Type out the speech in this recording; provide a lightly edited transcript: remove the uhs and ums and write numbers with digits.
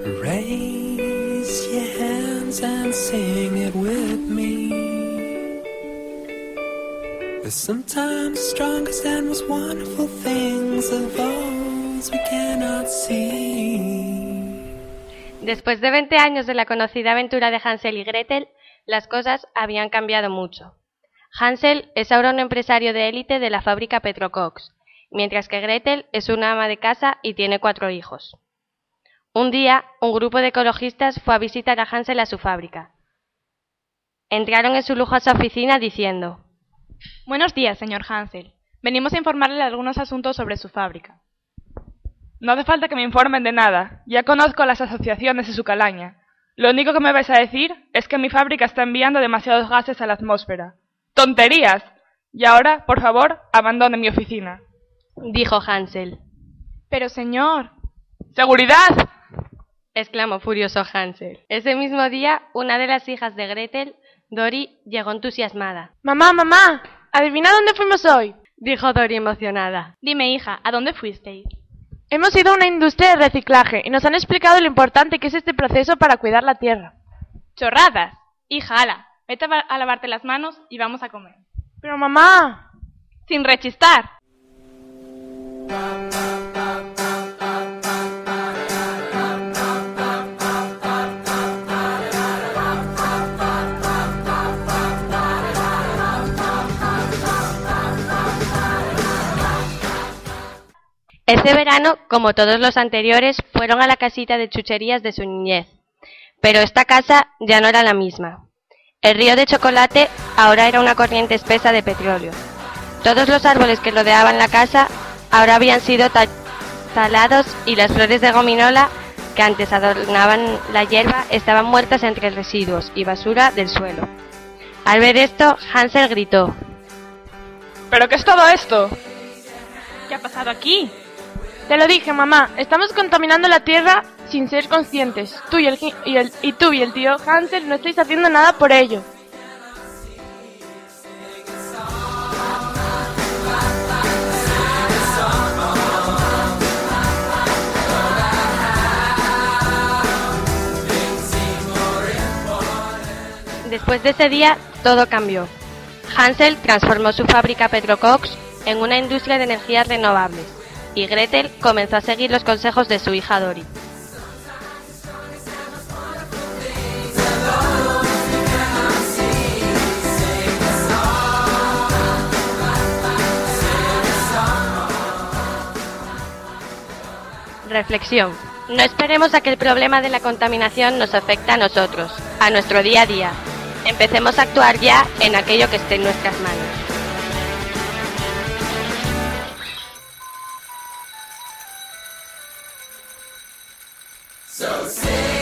Raise your hands and sing it with me. Sometimes the strongest and most wonderful things are those we cannot see. Después de 20 años de la conocida aventura de Hansel y Gretel, las cosas habían cambiado mucho. Hansel es ahora un empresario de élite de la fábrica Petrocox, mientras que Gretel es una ama de casa y tiene 4 hijos. Un día, un grupo de ecologistas fue a visitar a Hansel a su fábrica. Entraron en su lujosa oficina diciendo: Buenos días, señor Hansel. Venimos a informarle de algunos asuntos sobre su fábrica. No hace falta que me informen de nada. Ya conozco las asociaciones de su calaña. Lo único que me vais a decir es que mi fábrica está enviando demasiados gases a la atmósfera. ¡Tonterías! Y ahora, por favor, abandone mi oficina, dijo Hansel. Pero, señor... ¡Seguridad!, exclamó furioso Hansel. Ese mismo día, una de las hijas de Gretel, Dori, llegó entusiasmada. ¡Mamá, mamá! ¿Adivina dónde fuimos hoy?, dijo Dori emocionada. Dime, hija, ¿a dónde fuisteis? Hemos ido a una industria de reciclaje y nos han explicado lo importante que es este proceso para cuidar la tierra. ¡Chorradas! Hija, ala, vete a lavarte las manos y vamos a comer. ¡Pero mamá! ¡Sin rechistar! Ese verano, como todos los anteriores, fueron a la casita de chucherías de su niñez. Pero esta casa ya no era la misma. El río de chocolate ahora era una corriente espesa de petróleo. Todos los árboles que rodeaban la casa ahora habían sido talados y las flores de gominola que antes adornaban la hierba estaban muertas entre residuos y basura del suelo. Al ver esto, Hansel gritó: ¿Pero qué es todo esto? ¿Qué ha pasado aquí? Te lo dije, mamá, estamos contaminando la tierra sin ser conscientes. Tú y el tío Hansel no estáis haciendo nada por ello. Después de ese día, todo cambió. Hansel transformó su fábrica Petrocox en una industria de energías renovables, y Gretel comenzó a seguir los consejos de su hija Dori. Reflexión. No esperemos a que el problema de la contaminación nos afecte a nosotros, a nuestro día a día. Empecemos a actuar ya en aquello que esté en nuestras manos. So